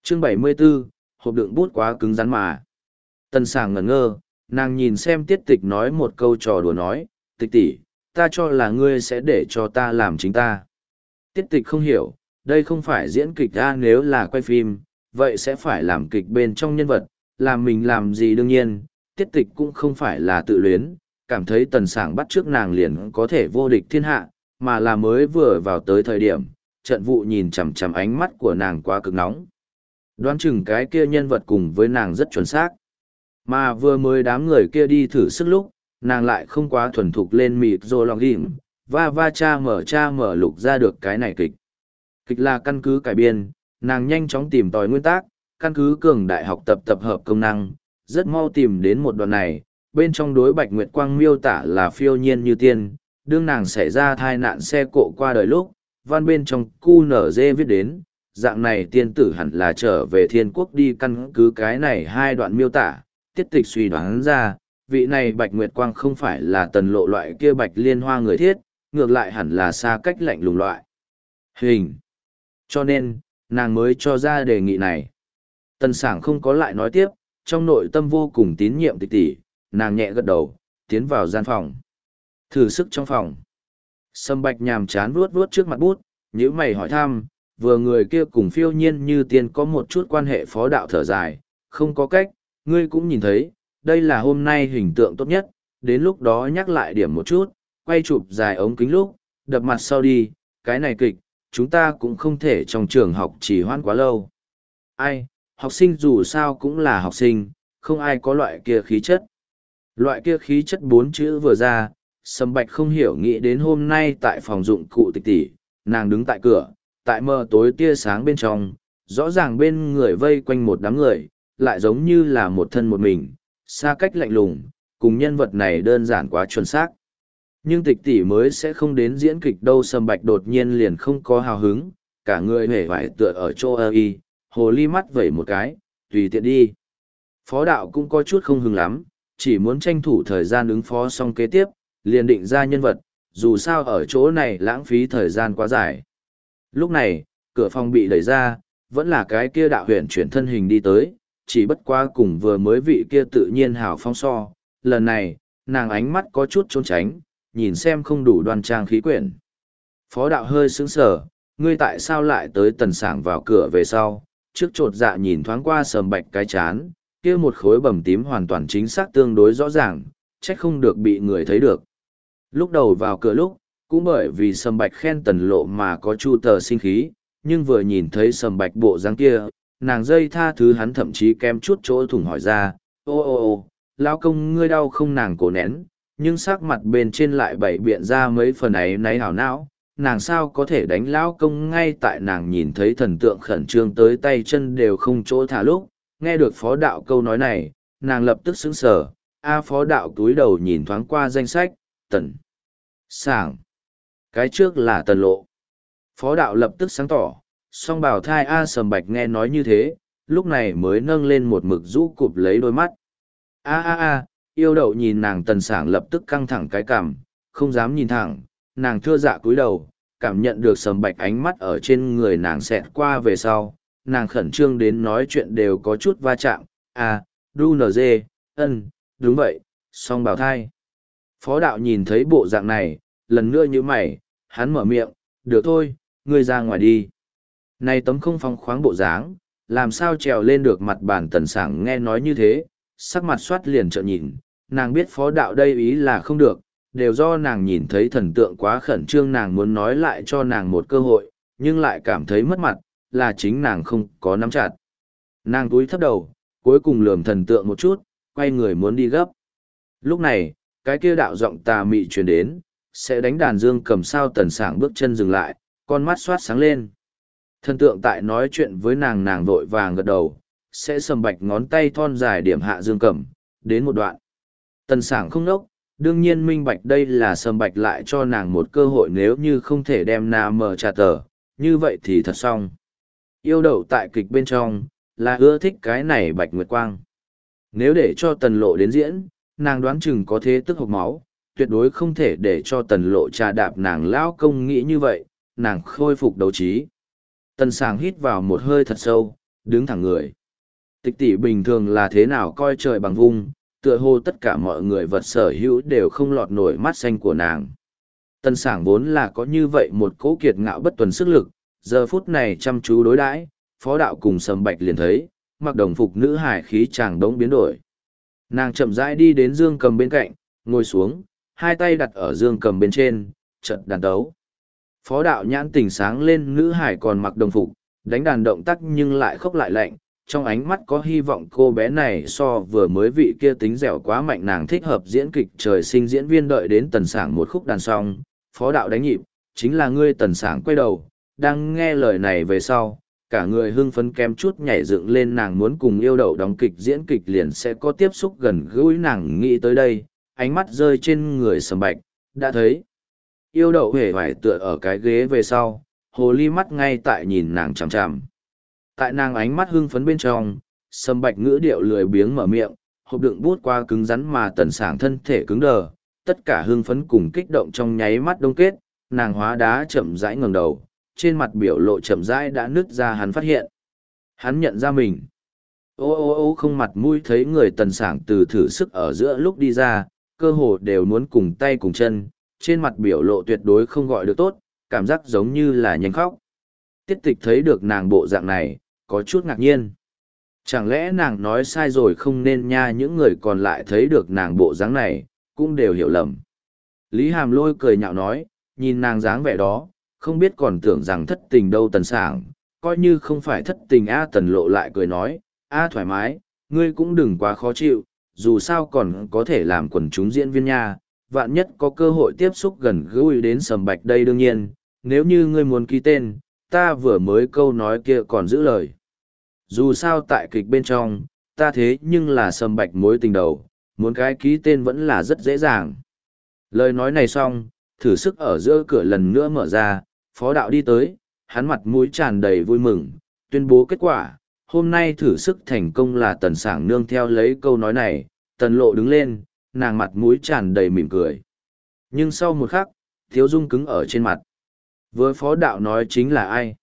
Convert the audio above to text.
Chương 74, hộp đựng bút quá cứng rắn mà. Tần Sảng ngẩn ngơ, nàng nhìn xem Tiết Tịch nói một câu trò đùa nói, Tịch tỷ, ta cho là ngươi sẽ để cho ta làm chính ta. Tiết Tịch không hiểu, đây không phải diễn kịch ra, nếu là quay phim, vậy sẽ phải làm kịch bên trong nhân vật, làm mình làm gì đương nhiên, Tiết Tịch cũng không phải là tự luyến, cảm thấy Tần Sảng bắt trước nàng liền có thể vô địch thiên hạ, mà là mới vừa vào tới thời điểm, trận vụ nhìn chằm chằm ánh mắt của nàng quá cực nóng. Đoán chừng cái kia nhân vật cùng với nàng rất chuẩn xác. Mà vừa mới đám người kia đi thử sức lúc, nàng lại không quá thuần thục lên mịt rồi lòng ghim, và cha mở lục ra được cái này kịch. Kịch là căn cứ cải biên, nàng nhanh chóng tìm tòi nguyên tác, căn cứ cường đại học tập tập hợp công năng, rất mau tìm đến một đoạn này, bên trong đối Bạch Nguyệt Quang miêu tả là phiêu nhiên như tiên, đương nàng xảy ra tai nạn xe cộ qua đời lúc, văn bên trong QNZ viết đến, dạng này tiên tử hẳn là trở về thiên quốc đi, căn cứ cái này hai đoạn miêu tả, Tiết Tịch suy đoán ra, vị này Bạch Nguyệt Quang không phải là Tần Lộ loại kia Bạch Liên Hoa người thiết, ngược lại hẳn là xa cách lạnh lùng loại hình. Cho nên, nàng mới cho ra đề nghị này. Tần Sảng không có lại nói tiếp, trong nội tâm vô cùng tín nhiệm Tịch tỷ, nàng nhẹ gật đầu, tiến vào gian phòng. Thử sức trong phòng. Sâm Bạch nhàm chán vuốt vuốt trước mặt bút, nhíu mày hỏi thăm, vừa người kia cùng phiêu nhiên như tiên có một chút quan hệ, Phó Đạo thở dài, không có cách, ngươi cũng nhìn thấy, đây là hôm nay hình tượng tốt nhất, đến lúc đó nhắc lại điểm một chút, quay chụp dài ống kính lúc, đập mặt sau đi, cái này kịch, chúng ta cũng không thể trong trường học trì hoãn quá lâu. Ai, học sinh dù sao cũng là học sinh, không ai có loại kia khí chất. Loại kia khí chất bốn chữ vừa ra, Sâm Bạch không hiểu nghĩ đến hôm nay tại phòng dụng cụ Tịch tỷ, nàng đứng tại cửa, tại mờ tối tia sáng bên trong, rõ ràng bên người vây quanh một đám người, lại giống như là một thân một mình, xa cách lạnh lùng, cùng nhân vật này đơn giản quá chuẩn xác. Nhưng Tịch tỷ mới sẽ không đến diễn kịch đâu. Sâm Bạch đột nhiên liền không có hào hứng, cả người hề vải tựa ở chỗ y, hồ ly mắt vẩy một cái, tùy tiện đi. Phó Đạo cũng có chút không hứng lắm, chỉ muốn tranh thủ thời gian ứng phó xong kế tiếp, liền định ra nhân vật, dù sao ở chỗ này lãng phí thời gian quá dài. Lúc này, cửa phòng bị đẩy ra, vẫn là cái kia Đạo Huyền chuyển thân hình đi tới, chỉ bất quá cùng vừa mới vị kia tự nhiên hào phong so, lần này, nàng ánh mắt có chút trốn tránh, nhìn xem không đủ đoan trang khí quyển. Phó Đạo hơi sững sờ, ngươi tại sao lại tới? Tần Sảng vào cửa về sau, trước chột dạ nhìn thoáng qua Sâm Bạch cái chán, kia một khối bầm tím hoàn toàn chính xác tương đối rõ ràng, trách không được bị người thấy được. Lúc đầu vào cửa lúc, cũng bởi vì Sâm Bạch khen Tần Lộ mà có chu tờ sinh khí, nhưng vừa nhìn thấy Sâm Bạch bộ dáng kia, nàng dây tha thứ hắn, thậm chí kém chút chỗ thủng hỏi ra, ô, lão công ngươi đau không? Nàng cổ nén, nhưng sắc mặt bên trên lại bày biện ra mấy phần ấy náy hảo não, nàng sao có thể đánh lão công? Ngay tại nàng nhìn thấy thần tượng khẩn trương tới tay chân đều không chỗ thả lúc, nghe được Phó Đạo câu nói này, nàng lập tức sững sờ. Phó Đạo túi đầu nhìn thoáng qua danh sách, Tần Sảng, cái trước là Tần Lộ. Phó Đạo lập tức sáng tỏ, song bảo thai. Sâm Bạch nghe nói như thế, lúc này mới nâng lên một mực rũ cụp lấy đôi mắt. Yêu Đậu nhìn nàng. Tần Sảng lập tức căng thẳng cái cằm, không dám nhìn thẳng, nàng thưa dạ cúi đầu, cảm nhận được Sâm Bạch ánh mắt ở trên người nàng xẹt qua về sau, nàng khẩn trương đến nói chuyện đều có chút va chạm. Đúng vậy, song bào thai. Phó Đạo nhìn thấy bộ dạng này, lần nữa như mày, hắn mở miệng, được thôi, ngươi ra ngoài đi. Này tấm không phong khoáng bộ dáng, làm sao trèo lên được mặt bàn. Tần Sảng nghe nói như thế, sắc mặt soát liền trợn nhìn, nàng biết Phó Đạo đây ý là không được, đều do nàng nhìn thấy thần tượng quá khẩn trương, nàng muốn nói lại cho nàng một cơ hội, nhưng lại cảm thấy mất mặt, là chính nàng không có nắm chặt. Nàng túi thấp đầu, cuối cùng lườm thần tượng một chút, quay người muốn đi gấp. Lúc này, cái kia đạo giọng tà mị truyền đến, sẽ đánh đàn dương cầm sao? Tần Sảng bước chân dừng lại, con mắt xoát sáng lên. Thần tượng tại nói chuyện với nàng, nàng vội vàng gật đầu, sẽ Sâm Bạch ngón tay thon dài điểm hạ dương cầm, đến một đoạn. Tần Sảng không nốc, đương nhiên minh bạch đây là Sâm Bạch lại cho nàng một cơ hội, nếu như không thể đem na mờ trà tờ, như vậy thì thật xong. Yêu Đậu tại kịch bên trong, là ưa thích cái này Bạch Nguyệt Quang. Nếu để cho Tần Lộ đến diễn, nàng đoán chừng có thế tức hộc máu, tuyệt đối không thể để cho Tần Lộ trà đạp nàng lão công. Nghĩ như vậy, nàng khôi phục đấu trí. Tần Sảng hít vào một hơi thật sâu, đứng thẳng người. Tịch tỷ bình thường là thế nào coi trời bằng vung, tựa hồ tất cả mọi người vật sở hữu đều không lọt nổi mắt xanh của nàng. Tần Sảng vốn là có như vậy một cỗ kiệt ngạo bất tuần sức lực, giờ phút này chăm chú đối đãi, Phó Đạo cùng Sầm Bạch liền thấy, mặc đồng phục nữ hải khí chàng đống biến đổi. Nàng chậm rãi đi đến Dương Cầm bên cạnh, ngồi xuống, hai tay đặt ở Dương Cầm bên trên, chợt đàn tấu. Phó Đạo nhãn tỉnh sáng lên, nữ hải còn mặc đồng phục, đánh đàn động tác nhưng lại khốc lại lạnh, trong ánh mắt có hy vọng cô bé này so vừa mới vị kia tính dẻo quá mạnh, nàng thích hợp diễn kịch trời sinh diễn viên. Đợi đến Tần Sảng một khúc đàn xong, Phó Đạo đánh nhịp, chính là ngươi. Tần Sảng quay đầu, đang nghe lời này về sau, cả người hưng phấn kém chút nhảy dựng lên. Nàng muốn cùng Yêu Đậu đóng kịch, diễn kịch liền sẽ có tiếp xúc gần gũi. Nàng nghĩ tới đây, ánh mắt rơi trên người Sầm Bạch, đã thấy Yêu Đậu hề vải tựa ở cái ghế về sau, hồ ly mắt ngay tại nhìn nàng chằm chằm. Tại nàng ánh mắt hưng phấn bên trong, Sầm Bạch ngữ điệu lười biếng mở miệng, hộp đựng bút qua cứng rắn mà Tần Sảng thân thể cứng đờ, tất cả hưng phấn cùng kích động trong nháy mắt đông kết, nàng hóa đá chậm rãi ngẩng đầu, trên mặt biểu lộ chậm rãi đã nứt ra. Hắn phát hiện, hắn nhận ra mình. Ô ô ô, không mặt mũi thấy người. Tần Sảng từ thử sức ở giữa lúc đi ra, cơ hồ đều muốn cùng tay cùng chân, trên mặt biểu lộ tuyệt đối không gọi được tốt, cảm giác giống như là nhanh khóc. Tiết Tịch thấy được nàng bộ dạng này, có chút ngạc nhiên. Chẳng lẽ nàng nói sai rồi không nên nha? Những người còn lại thấy được nàng bộ dáng này, cũng đều hiểu lầm. Lý Hàm Lôi cười nhạo nói, nhìn nàng dáng vẻ đó, không biết còn tưởng rằng thất tình đâu. Tần Sảng, coi như không phải thất tình a. Tần Lộ lại cười nói, a thoải mái, ngươi cũng đừng quá khó chịu, dù sao còn có thể làm quần chúng diễn viên nha, vạn nhất có cơ hội tiếp xúc gần gũi đến Sầm Bạch đây. Đương nhiên, nếu như ngươi muốn ký tên, ta vừa mới câu nói kia còn giữ lời. Dù sao tại kịch bên trong, ta thế nhưng là Sầm Bạch mối tình đầu, muốn cái ký tên vẫn là rất dễ dàng. Lời nói này xong, thử sức ở giữa cửa lần nữa mở ra, Phó Đạo đi tới, hắn mặt mũi tràn đầy vui mừng, tuyên bố kết quả. Hôm nay thử sức thành công là Tần Sảng. Nương theo lấy câu nói này, Tần Lộ đứng lên, nàng mặt mũi tràn đầy mỉm cười. Nhưng sau một khắc, thiếu dung cứng ở trên mặt. Với Phó Đạo nói chính là ai?